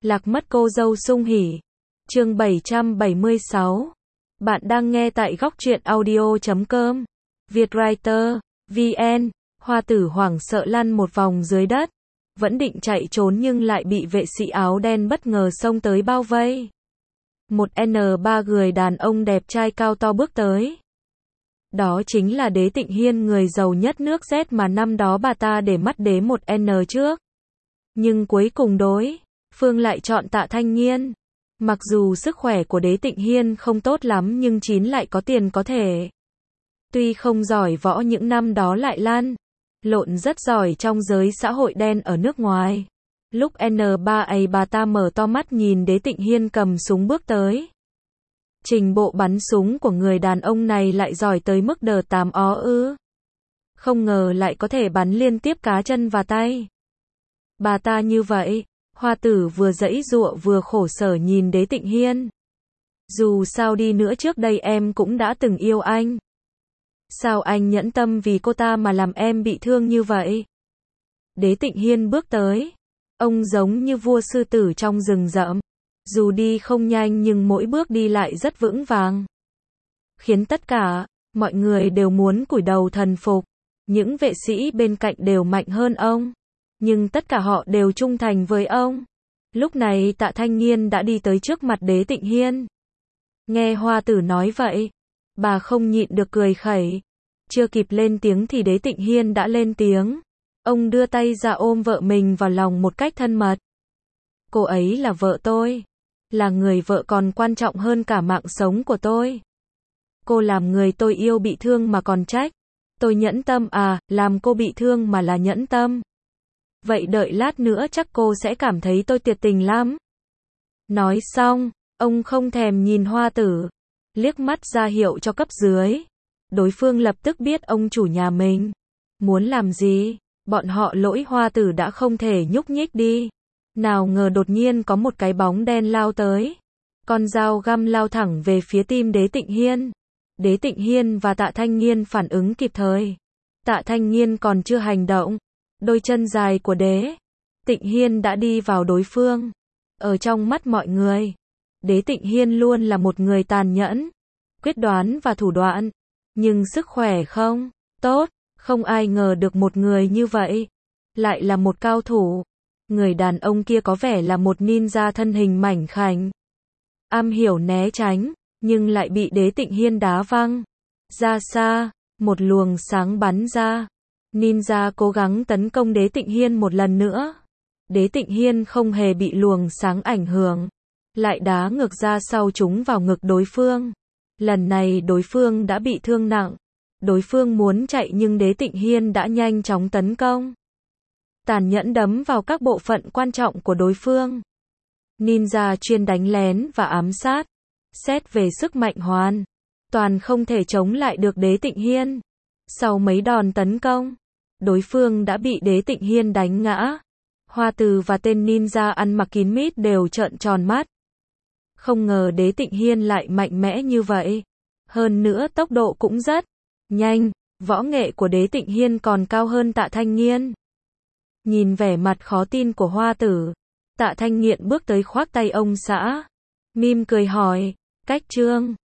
Lạc mất cô dâu sung hỉ. Chương 776. Bạn đang nghe tại góc truyện audio.com. Vietwriter, VN. Hoa tử hoảng sợ lăn một vòng dưới đất. Vẫn định chạy trốn nhưng lại bị vệ sĩ áo đen bất ngờ xông tới bao vây. Một N3 người đàn ông đẹp trai cao to bước tới. Đó chính là Đế Tịnh Hiên, người giàu nhất nước Z mà năm đó bà ta để mắt đế một N trước. Nhưng cuối cùng đối phương lại chọn Tạ Thanh Nghiên. Mặc dù sức khỏe của Đế Tịnh Hiên không tốt lắm nhưng chín lại có tiền có thể. Tuy không giỏi võ những năm đó lại lăn lộn rất giỏi trong giới xã hội đen ở nước ngoài. Lúc N3 ấy bà ta mở to mắt nhìn Đế Tịnh Hiên cầm súng bước tới. Trình bộ bắn súng của người đàn ông này lại giỏi tới mức đờ 8 ó ư. Không ngờ lại có thể bắn liên tiếp cá chân và tay. Bà ta như vậy, Hoa tử vừa giãy giụa vừa khổ sở nhìn Đế Tịnh Hiên. Dù sao đi nữa trước đây em cũng đã từng yêu anh. Sao anh nhẫn tâm vì cô ta mà làm em bị thương như vậy? Đế Tịnh Hiên bước tới. Ông giống như vua sư tử trong rừng rậm. Dù đi không nhanh nhưng mỗi bước đi lại rất vững vàng. Khiến tất cả mọi người đều muốn cúi đầu thần phục. Những vệ sĩ bên cạnh đều mạnh hơn ông. Nhưng tất cả họ đều trung thành với ông. Lúc này Tạ Thanh Nghiên đã đi tới trước mặt Đế Tịnh Hiên. Nghe Hoa tử nói vậy, bà không nhịn được cười khẩy. Chưa kịp lên tiếng thì Đế Tịnh Hiên đã lên tiếng. Ông đưa tay ra ôm vợ mình vào lòng một cách thân mật. Cô ấy là vợ tôi. Là người vợ còn quan trọng hơn cả mạng sống của tôi. Cô làm người tôi yêu bị thương mà còn trách tôi nhẫn tâm à? Làm cô bị thương mà là nhẫn tâm. Vậy đợi lát nữa chắc cô sẽ cảm thấy tôi tuyệt tình lắm. Nói xong, ông không thèm nhìn Hoa tử, liếc mắt ra hiệu cho cấp dưới. Đối phương lập tức biết ông chủ nhà mình muốn làm gì. Bọn họ lỗi Hoa tử đã không thể nhúc nhích đi. Nào ngờ đột nhiên có một cái bóng đen lao tới. Con dao găm lao thẳng về phía tim Đế Tịnh Hiên. Đế Tịnh Hiên và Tạ Thanh Nghiên phản ứng kịp thời. Tạ Thanh Nghiên còn chưa hành động. Đôi chân dài của Đế Tịnh Hiên đã đi vào đối phương. Ở trong mắt mọi người, Đế Tịnh Hiên luôn là một người tàn nhẫn, quyết đoán và thủ đoạn. Nhưng sức khỏe không tốt, không ai ngờ được một người như vậy lại là một cao thủ. Người đàn ông kia có vẻ là một ninja thân hình mảnh khảnh, am hiểu né tránh, nhưng lại bị Đế Tịnh Hiên đá văng ra xa. Một luồng sáng bắn ra. Ninja cố gắng tấn công Đế Tịnh Hiên một lần nữa. Đế Tịnh Hiên không hề bị luồng sáng ảnh hưởng, lại đá ngược ra sau trúng vào ngực đối phương. Lần này đối phương đã bị thương nặng. Đối phương muốn chạy nhưng Đế Tịnh Hiên đã nhanh chóng tấn công, tàn nhẫn đấm vào các bộ phận quan trọng của đối phương. Ninja chuyên đánh lén và ám sát. Xét về sức mạnh hoàn toàn không thể chống lại được Đế Tịnh Hiên. Sau mấy đòn tấn công, đối phương đã bị Đế Tịnh Hiên đánh ngã. Hoa tử và tên ninja ăn mặc kín mít đều trợn tròn mắt. Không ngờ Đế Tịnh Hiên lại mạnh mẽ như vậy. Hơn nữa tốc độ cũng rất nhanh. Võ nghệ của Đế Tịnh Hiên còn cao hơn Tạ Thanh Nghiên. Nhìn vẻ mặt khó tin của Hoa tử, Tạ Thanh Nghiên bước tới khoác tay ông xã. Mỉm cười hỏi, cách trương